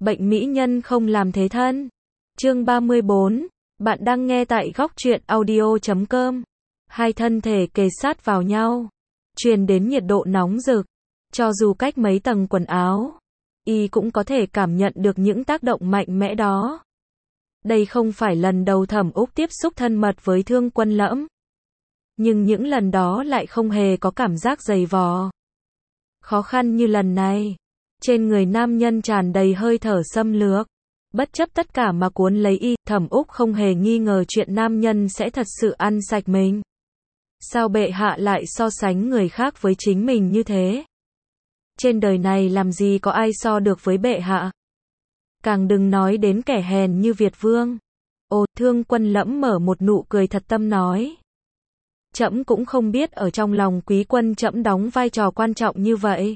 Bệnh mỹ nhân không làm thế thân. Chương 34. Bạn đang nghe tại góc truyện audio.com. Hai thân thể kề sát vào nhau, truyền đến nhiệt độ nóng rực. Cho dù cách mấy tầng quần áo, y cũng có thể cảm nhận được những tác động mạnh mẽ đó. Đây không phải lần đầu Thẩm Úc tiếp xúc thân mật với Thương Quân Lẫm. Nhưng những lần đó lại không hề có cảm giác dày vò. Khó khăn như lần này. Trên người nam nhân tràn đầy hơi thở xâm lược. Bất chấp tất cả mà cuốn lấy y, Thẩm Úc không hề nghi ngờ chuyện nam nhân sẽ thật sự ăn sạch mình. Sao bệ hạ lại so sánh người khác với chính mình như thế? Trên đời này làm gì có ai so được với bệ hạ? Càng đừng nói đến kẻ hèn như Việt Vương. Ồ, Thương Quân Lẫm mở một nụ cười thật tâm nói. Trẫm cũng không biết ở trong lòng quý quân trẫm đóng vai trò quan trọng như vậy.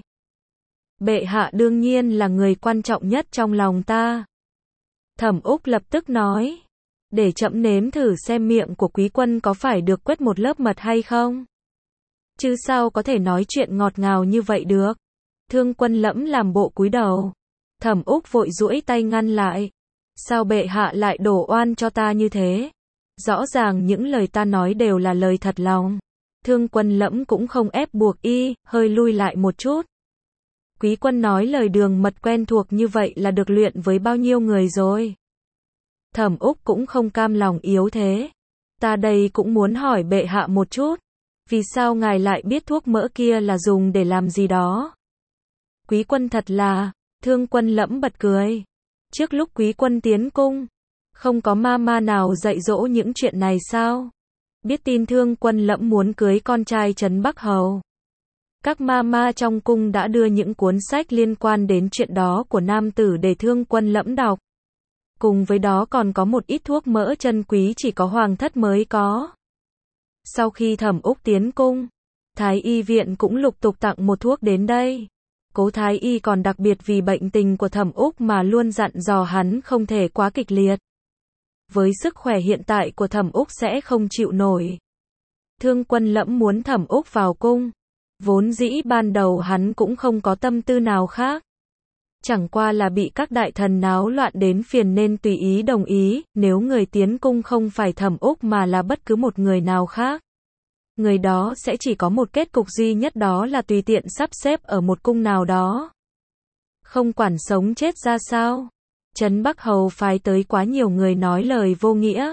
Bệ hạ đương nhiên là người quan trọng nhất trong lòng ta. Thẩm Úc lập tức nói. Để trẫm nếm thử xem miệng của quý quân có phải được quét một lớp mật hay không. Chứ sao có thể nói chuyện ngọt ngào như vậy được. Thương Quân Lẫm làm bộ cúi đầu. Thẩm Úc vội duỗi tay ngăn lại. Sao bệ hạ lại đổ oan cho ta như thế? Rõ ràng những lời ta nói đều là lời thật lòng. Thương Quân Lẫm cũng không ép buộc y, hơi lui lại một chút. Quý quân nói lời đường mật quen thuộc như vậy là được luyện với bao nhiêu người rồi. Thẩm Úc cũng không cam lòng yếu thế. Ta đây cũng muốn hỏi bệ hạ một chút. Vì sao ngài lại biết thuốc mỡ kia là dùng để làm gì đó? Quý quân thật là, Thương Quân Lẫm bật cười. Trước lúc quý quân tiến cung, không có ma nào dạy dỗ những chuyện này sao? Biết tin Thương Quân Lẫm muốn cưới con trai Trấn Bắc Hầu. Các ma trong cung đã đưa những cuốn sách liên quan đến chuyện đó của nam tử để Thương Quân Lẫm đọc. Cùng với đó còn có một ít thuốc mỡ chân quý chỉ có hoàng thất mới có. Sau khi Thẩm Úc tiến cung, Thái y viện cũng lục tục tặng một thuốc đến đây. Cố Thái y còn đặc biệt vì bệnh tình của Thẩm Úc mà luôn dặn dò hắn không thể quá kịch liệt. Với sức khỏe hiện tại của Thẩm Úc sẽ không chịu nổi. Thương Quân Lẫm muốn Thẩm Úc vào cung. Vốn dĩ ban đầu hắn cũng không có tâm tư nào khác. Chẳng qua là bị các đại thần náo loạn đến phiền nên tùy ý đồng ý, nếu người tiến cung không phải Thẩm Úc mà là bất cứ một người nào khác. Người đó sẽ chỉ có một kết cục duy nhất, đó là tùy tiện sắp xếp ở một cung nào đó. Không quản sống chết ra sao. Trấn Bắc Hầu phái tới quá nhiều người nói lời vô nghĩa.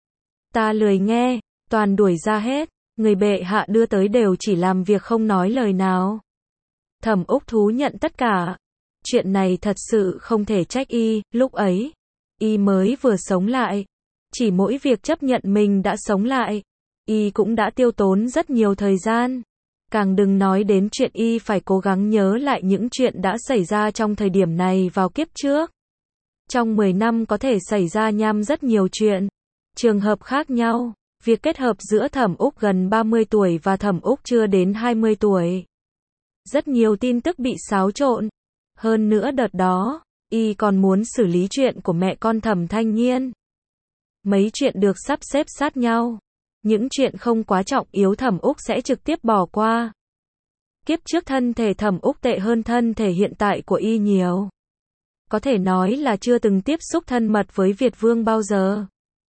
Ta lười nghe, toàn đuổi ra hết. Người bệ hạ đưa tới đều chỉ làm việc không nói lời nào. Thẩm Úc thú nhận tất cả. Chuyện này thật sự không thể trách y, lúc ấy, y mới vừa sống lại. Chỉ mỗi việc chấp nhận mình đã sống lại, y cũng đã tiêu tốn rất nhiều thời gian. Càng đừng nói đến chuyện y phải cố gắng nhớ lại những chuyện đã xảy ra trong thời điểm này vào kiếp trước. Trong 10 năm có thể xảy ra nham rất nhiều chuyện, trường hợp khác nhau. Việc kết hợp giữa Thẩm Úc gần 30 tuổi và Thẩm Úc chưa đến 20 tuổi. Rất nhiều tin tức bị xáo trộn. Hơn nữa đợt đó, y còn muốn xử lý chuyện của mẹ con Thẩm Thanh Nhiên. Mấy chuyện được sắp xếp sát nhau. Những chuyện không quá trọng yếu Thẩm Úc sẽ trực tiếp bỏ qua. Kiếp trước thân thể Thẩm Úc tệ hơn thân thể hiện tại của y nhiều. Có thể nói là chưa từng tiếp xúc thân mật với Việt Vương bao giờ.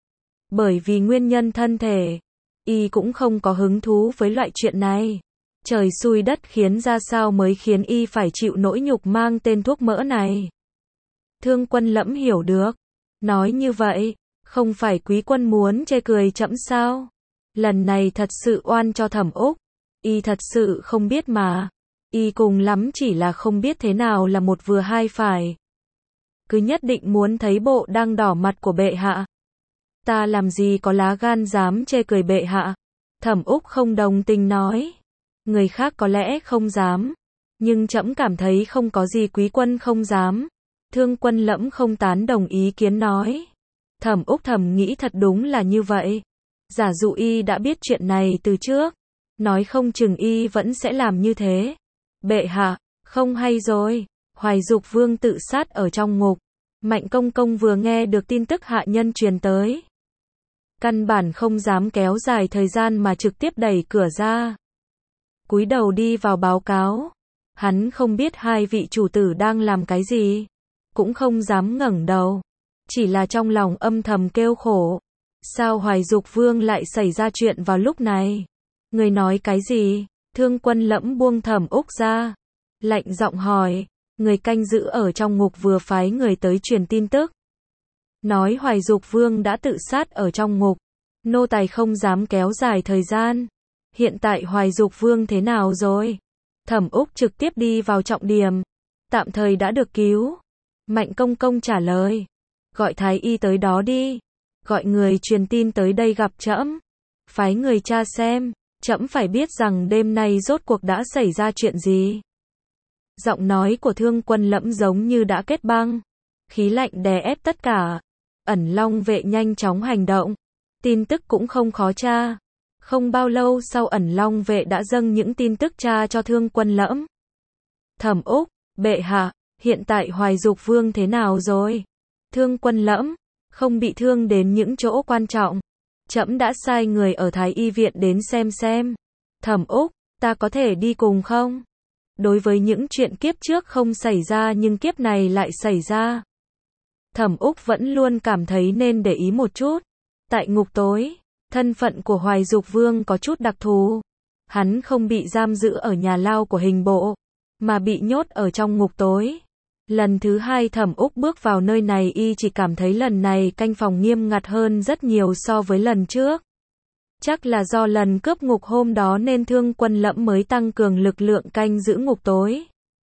Bởi vì nguyên nhân thân thể, y cũng không có hứng thú với loại chuyện này. Trời xui đất khiến ra sao mới khiến y phải chịu nỗi nhục mang tên thuốc mỡ này. Thương Quân Lẫm hiểu được. Nói như vậy, không phải quý quân muốn chê cười trẫm sao? Lần này thật sự oan cho Thẩm Úc. Y thật sự không biết mà. Y cùng lắm chỉ là không biết thế nào là một vừa hai phải. Cứ nhất định muốn thấy bộ đang đỏ mặt của bệ hạ. Ta làm gì có lá gan dám chê cười bệ hạ. Thẩm Úc không đồng tình nói. Người khác có lẽ không dám. Nhưng trẫm cảm thấy không có gì quý quân không dám. Thương Quân Lẫm không tán đồng ý kiến nói. Thẩm Úc thầm nghĩ thật đúng là như vậy. Giả dụ y đã biết chuyện này từ trước, nói không chừng y vẫn sẽ làm như thế. Bệ hạ, không hay rồi. Hoài Dục Vương tự sát ở trong ngục. Mạnh Công Công vừa nghe được tin tức hạ nhân truyền tới. Căn bản không dám kéo dài thời gian mà trực tiếp đẩy cửa ra. Cúi đầu đi vào báo cáo. Hắn không biết hai vị chủ tử đang làm cái gì. cũng không dám ngẩng đầu. Chỉ là trong lòng âm thầm kêu khổ. Sao Hoài Dục Vương lại xảy ra chuyện vào lúc này? Người nói cái gì? Thương Quân Lẫm buông Thẩm Úc ra. Lạnh giọng hỏi. Người canh giữ ở trong ngục vừa phái người tới truyền tin tức. Nói Hoài Dục Vương đã tự sát ở trong ngục. Nô tài không dám kéo dài thời gian. Hiện tại Hoài Dục Vương thế nào rồi? Thẩm Úc trực tiếp đi vào trọng điểm. Tạm thời đã được cứu. Mạnh công công trả lời. Gọi thái y tới đó đi. Gọi người truyền tin tới đây gặp trẫm. Phái người tra xem. Trẫm phải biết rằng đêm nay rốt cuộc đã xảy ra chuyện gì. Giọng nói của Thương Quân Lẫm giống như đã kết băng. Khí lạnh đè ép tất cả. Ẩn Long vệ nhanh chóng hành động. Tin tức cũng không khó tra. Không bao lâu sau Ẩn Long vệ đã dâng những tin tức tra cho Thương Quân Lẫm. Thẩm Úc, bệ hạ, hiện tại Hoài Dục Vương thế nào rồi? Thương Quân Lẫm, không bị thương đến những chỗ quan trọng. Trẫm đã sai người ở Thái y viện đến xem. Thẩm Úc, ta có thể đi cùng không? Đối với những chuyện kiếp trước không xảy ra nhưng kiếp này lại xảy ra. Thẩm Úc vẫn luôn cảm thấy nên để ý một chút. Tại ngục tối, thân phận của Hoài Dục Vương có chút đặc thù. Hắn không bị giam giữ ở nhà lao của hình bộ, mà bị nhốt ở trong ngục tối. Lần thứ hai Thẩm Úc bước vào nơi này y chỉ cảm thấy lần này canh phòng nghiêm ngặt hơn rất nhiều so với lần trước. Chắc là do lần cướp ngục hôm đó nên Thương Quân Lẫm mới tăng cường lực lượng canh giữ ngục tối.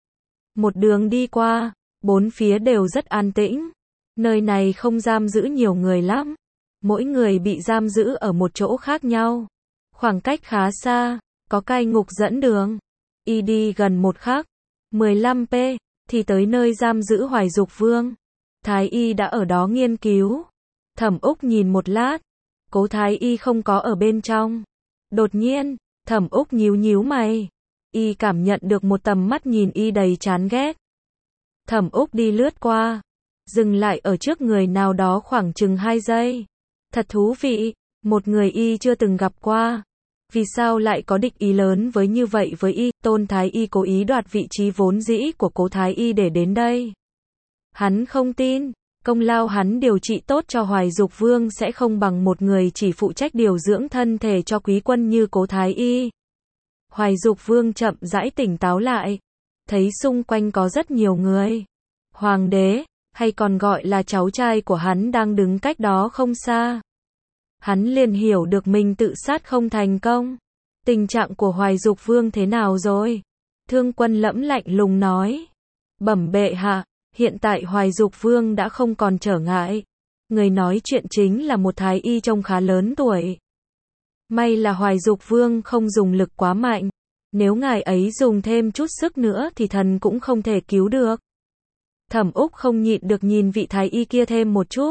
Một đường đi qua, bốn phía đều rất an tĩnh. Nơi này không giam giữ nhiều người lắm. Mỗi người bị giam giữ ở một chỗ khác nhau. Khoảng cách khá xa, có cai ngục dẫn đường. Y đi gần một khắc, 15 p, thì tới nơi giam giữ Hoài Dục Vương. Thái y đã ở đó nghiên cứu. Thẩm Úc nhìn một lát, Cố Thái y không có ở bên trong. Đột nhiên, Thẩm Úc nhíu mày. Y cảm nhận được một tầm mắt nhìn y đầy chán ghét. Thẩm Úc đi lướt qua, dừng lại ở trước người nào đó khoảng chừng 2 giây. Thật thú vị, một người y chưa từng gặp qua. Vì sao lại có địch ý lớn như vậy với y? Tôn Thái y cố ý đoạt vị trí vốn dĩ của Cố Thái y để đến đây. Hắn không tin, công lao hắn điều trị tốt cho Hoài Dục Vương sẽ không bằng một người chỉ phụ trách điều dưỡng thân thể cho quý quân như Cố Thái y. Hoài Dục Vương chậm rãi tỉnh táo lại, thấy xung quanh có rất nhiều người. Hoàng đế, hay còn gọi là cháu trai của hắn đang đứng cách đó không xa. Hắn liền hiểu được mình tự sát không thành công. Tình trạng của Hoài Dục Vương thế nào rồi? Thương Quân Lẫm lạnh lùng nói. Bẩm bệ hạ, hiện tại Hoài Dục Vương đã không còn trở ngại. Người nói chuyện chính là một thái y trông khá lớn tuổi. May là Hoài Dục Vương không dùng lực quá mạnh. Nếu ngài ấy dùng thêm chút sức nữa thì thần cũng không thể cứu được. Thẩm Úc không nhịn được nhìn vị thái y kia thêm một chút.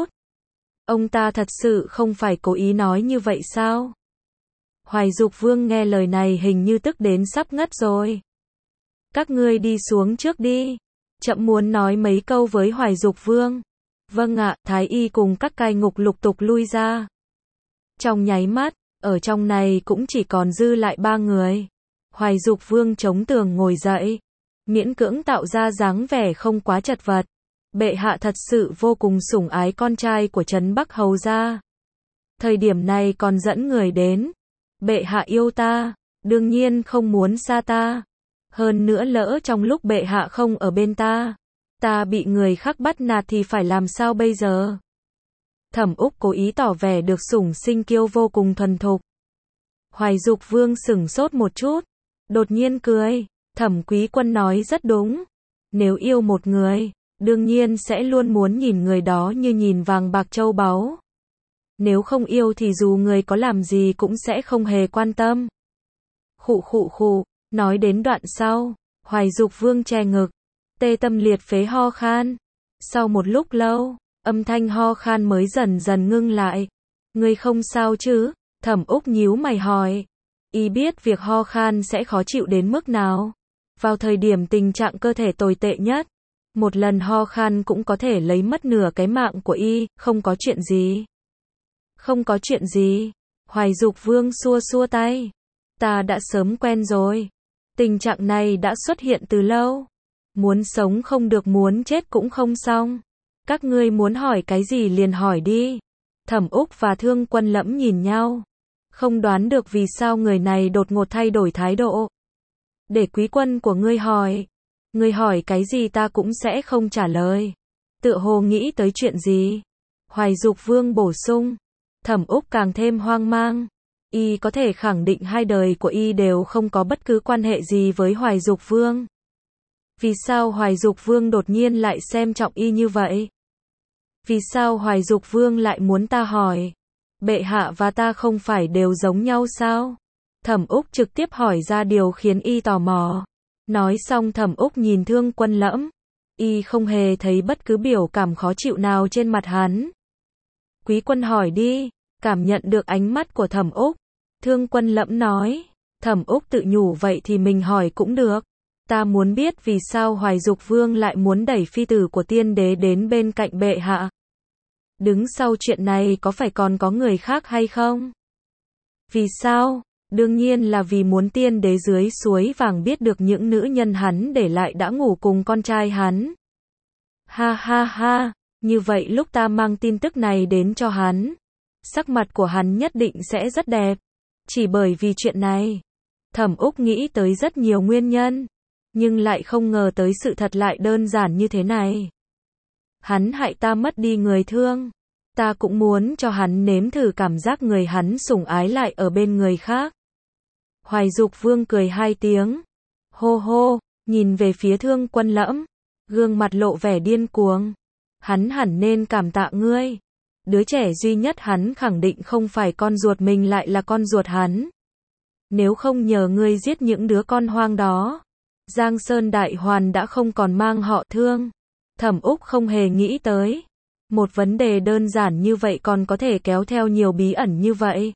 Ông ta thật sự không phải cố ý nói như vậy sao? Hoài Dục Vương nghe lời này hình như tức đến sắp ngất rồi. Các ngươi đi xuống trước đi. Trẫm muốn nói mấy câu với Hoài Dục Vương. Vâng ạ, thái y cùng các cai ngục lục tục lui ra. Trong nháy mắt, ở trong này cũng chỉ còn dư lại 3 người. Hoài Dục Vương chống tường ngồi dậy, miễn cưỡng tạo ra dáng vẻ không quá chật vật. Bệ hạ thật sự vô cùng sủng ái con trai của Trấn Bắc Hầu gia. Thời điểm này còn dẫn người đến. Bệ hạ yêu ta, đương nhiên không muốn xa ta. Hơn nữa lỡ trong lúc bệ hạ không ở bên ta bị người khác bắt nạt thì phải làm sao bây giờ? Thẩm Úc cố ý tỏ vẻ được sủng sinh kiêu vô cùng thuần thục. Hoài Dục Vương sửng sốt một chút, đột nhiên cười. Thẩm Quý Quân nói rất đúng. Nếu yêu một người, đương nhiên sẽ luôn muốn nhìn người đó như nhìn vàng bạc châu báu. Nếu không yêu thì dù người có làm gì cũng sẽ không hề quan tâm. Khụ, nói đến đoạn sau, Hoài Dục Vương che ngực, tê tâm liệt phế ho khan. Sau một lúc lâu, âm thanh ho khan mới dần dần ngưng lại. Ngươi không sao chứ? Thẩm Úc nhíu mày hỏi. Y biết việc ho khan sẽ khó chịu đến mức nào. Vào thời điểm tình trạng cơ thể tồi tệ nhất, một lần ho khan cũng có thể lấy mất nửa cái mạng của y. Không có chuyện gì. Không có chuyện gì. Hoài Dục Vương xua tay. Ta đã sớm quen rồi. Tình trạng này đã xuất hiện từ lâu. Muốn sống không được, muốn chết cũng không xong. Các ngươi muốn hỏi cái gì liền hỏi đi. Thẩm Úc và Thương Quân Lẫm nhìn nhau. Không đoán được vì sao người này đột ngột thay đổi thái độ. Để quý quân của ngươi hỏi. Ngươi hỏi cái gì ta cũng sẽ không trả lời. Tựa hồ nghĩ tới chuyện gì? Hoài Dục Vương bổ sung. Thẩm Úc càng thêm hoang mang. Y có thể khẳng định hai đời của Y đều không có bất cứ quan hệ gì với Hoài Dục Vương. Vì sao Hoài Dục Vương đột nhiên lại xem trọng Y như vậy? Vì sao Hoài Dục Vương lại muốn ta hỏi? Bệ hạ và ta không phải đều giống nhau sao? Thẩm Úc trực tiếp hỏi ra điều khiến Y tò mò. Nói xong Thẩm Úc nhìn Thương Quân Lẫm. Y không hề thấy bất cứ biểu cảm khó chịu nào trên mặt hắn. Quý quân hỏi đi. Cảm nhận được ánh mắt của Thẩm Úc. Thương Quân Lẫm nói. Thẩm Úc tự nhủ vậy thì mình hỏi cũng được. Ta muốn biết vì sao Hoài Dục Vương lại muốn đẩy phi tử của tiên đế đến bên cạnh bệ hạ. Đứng sau chuyện này có phải còn có người khác hay không? Vì sao? Đương nhiên là vì muốn tiên đế dưới suối vàng biết được những nữ nhân hắn để lại đã ngủ cùng con trai hắn. Ha ha ha, như vậy lúc ta mang tin tức này đến cho hắn, sắc mặt của hắn nhất định sẽ rất đẹp. Chỉ bởi vì chuyện này, Thẩm Úc nghĩ tới rất nhiều nguyên nhân, nhưng lại không ngờ tới sự thật lại đơn giản như thế này. Hắn hại ta mất đi người thương. Ta cũng muốn cho hắn nếm thử cảm giác người hắn sủng ái lại ở bên người khác. Hoài Dục Vương cười hai tiếng. Hô hô, nhìn về phía Thương Quân Lẫm. Gương mặt lộ vẻ điên cuồng. Hắn hẳn nên cảm tạ ngươi. Đứa trẻ duy nhất hắn khẳng định không phải con ruột mình lại là con ruột hắn. Nếu không nhờ ngươi giết những đứa con hoang đó, Giang Sơn Đại Hoàn đã không còn mang họ Thương. Thẩm Úc không hề nghĩ tới. Một vấn đề đơn giản như vậy còn có thể kéo theo nhiều bí ẩn như vậy.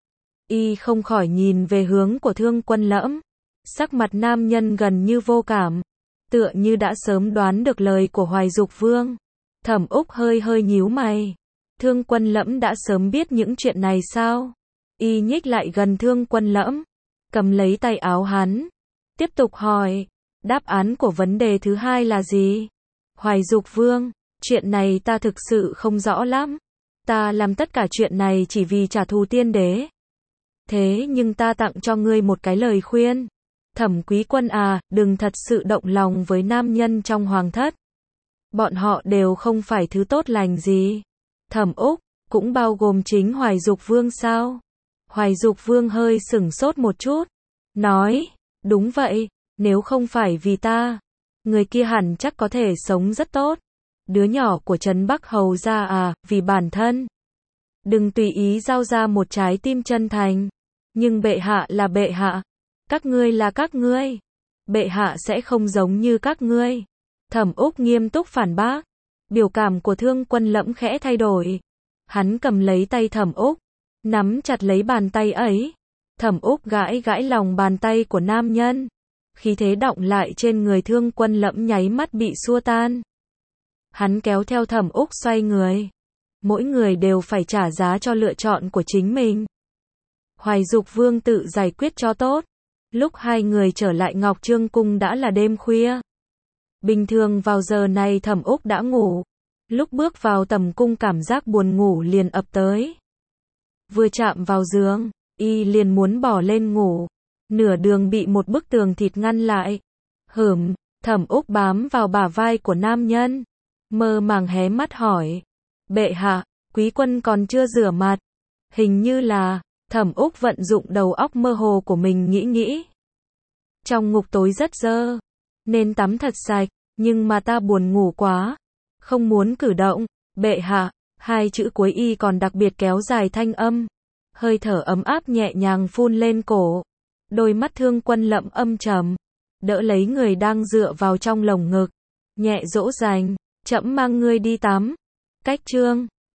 Y không khỏi nhìn về hướng của Thương Quân Lẫm. Sắc mặt nam nhân gần như vô cảm. Tựa như đã sớm đoán được lời của Hoài Dục Vương. Thẩm Úc hơi hơi nhíu mày. Thương Quân Lẫm đã sớm biết những chuyện này sao? Y nhích lại gần Thương Quân Lẫm. Cầm lấy tay áo hắn. Tiếp tục hỏi. Đáp án của vấn đề thứ hai là gì? Hoài Dục Vương. Chuyện này ta thực sự không rõ lắm. Ta làm tất cả chuyện này chỉ vì trả thù tiên đế. Thế nhưng ta tặng cho ngươi một cái lời khuyên. Thẩm quý quân à, đừng thật sự động lòng với nam nhân trong hoàng thất. Bọn họ đều không phải thứ tốt lành gì. Thẩm Úc, cũng bao gồm chính Hoài Dục Vương sao? Hoài Dục Vương hơi sửng sốt một chút. Nói, đúng vậy, nếu không phải vì ta, người kia hẳn chắc có thể sống rất tốt. Đứa nhỏ của Trấn Bắc Hầu gia à, vì bản thân. Đừng tùy ý giao ra một trái tim chân thành. Nhưng bệ hạ là bệ hạ. Các ngươi là các ngươi. Bệ hạ sẽ không giống như các ngươi. Thẩm Úc nghiêm túc phản bác. Biểu cảm của Thương Quân Lẫm khẽ thay đổi. Hắn cầm lấy tay Thẩm Úc. Nắm chặt lấy bàn tay ấy. Thẩm Úc gãi gãi lòng bàn tay của nam nhân. Khí thế đọng lại trên người Thương Quân Lẫm nháy mắt bị xua tan. Hắn kéo theo Thẩm Úc xoay người. Mỗi người đều phải trả giá cho lựa chọn của chính mình. Hoài Dục Vương tự giải quyết cho tốt. Lúc hai người trở lại Ngọc Trương Cung đã là đêm khuya. Bình thường vào giờ này Thẩm Úc đã ngủ. Lúc bước vào tầm cung cảm giác buồn ngủ liền ập tới. Vừa chạm vào giường, y liền muốn bỏ lên ngủ. Nửa đường bị một bức tường thịt ngăn lại. Thẩm Úc bám vào bả vai của nam nhân. Mơ màng hé mắt hỏi. Bệ hạ, quý quân còn chưa rửa mặt. Hình như là, Thẩm Úc vận dụng đầu óc mơ hồ của mình nghĩ. Trong ngục tối rất dơ. Nên tắm thật sạch, nhưng mà ta buồn ngủ quá. Không muốn cử động. Bệ hạ, hai chữ cuối y còn đặc biệt kéo dài thanh âm. Hơi thở ấm áp nhẹ nhàng phun lên cổ. Đôi mắt Thương Quân Lẫm âm trầm. Đỡ lấy người đang dựa vào trong lồng ngực. Nhẹ dỗ dành. Trẫm mang ngươi đi tắm. Cách chương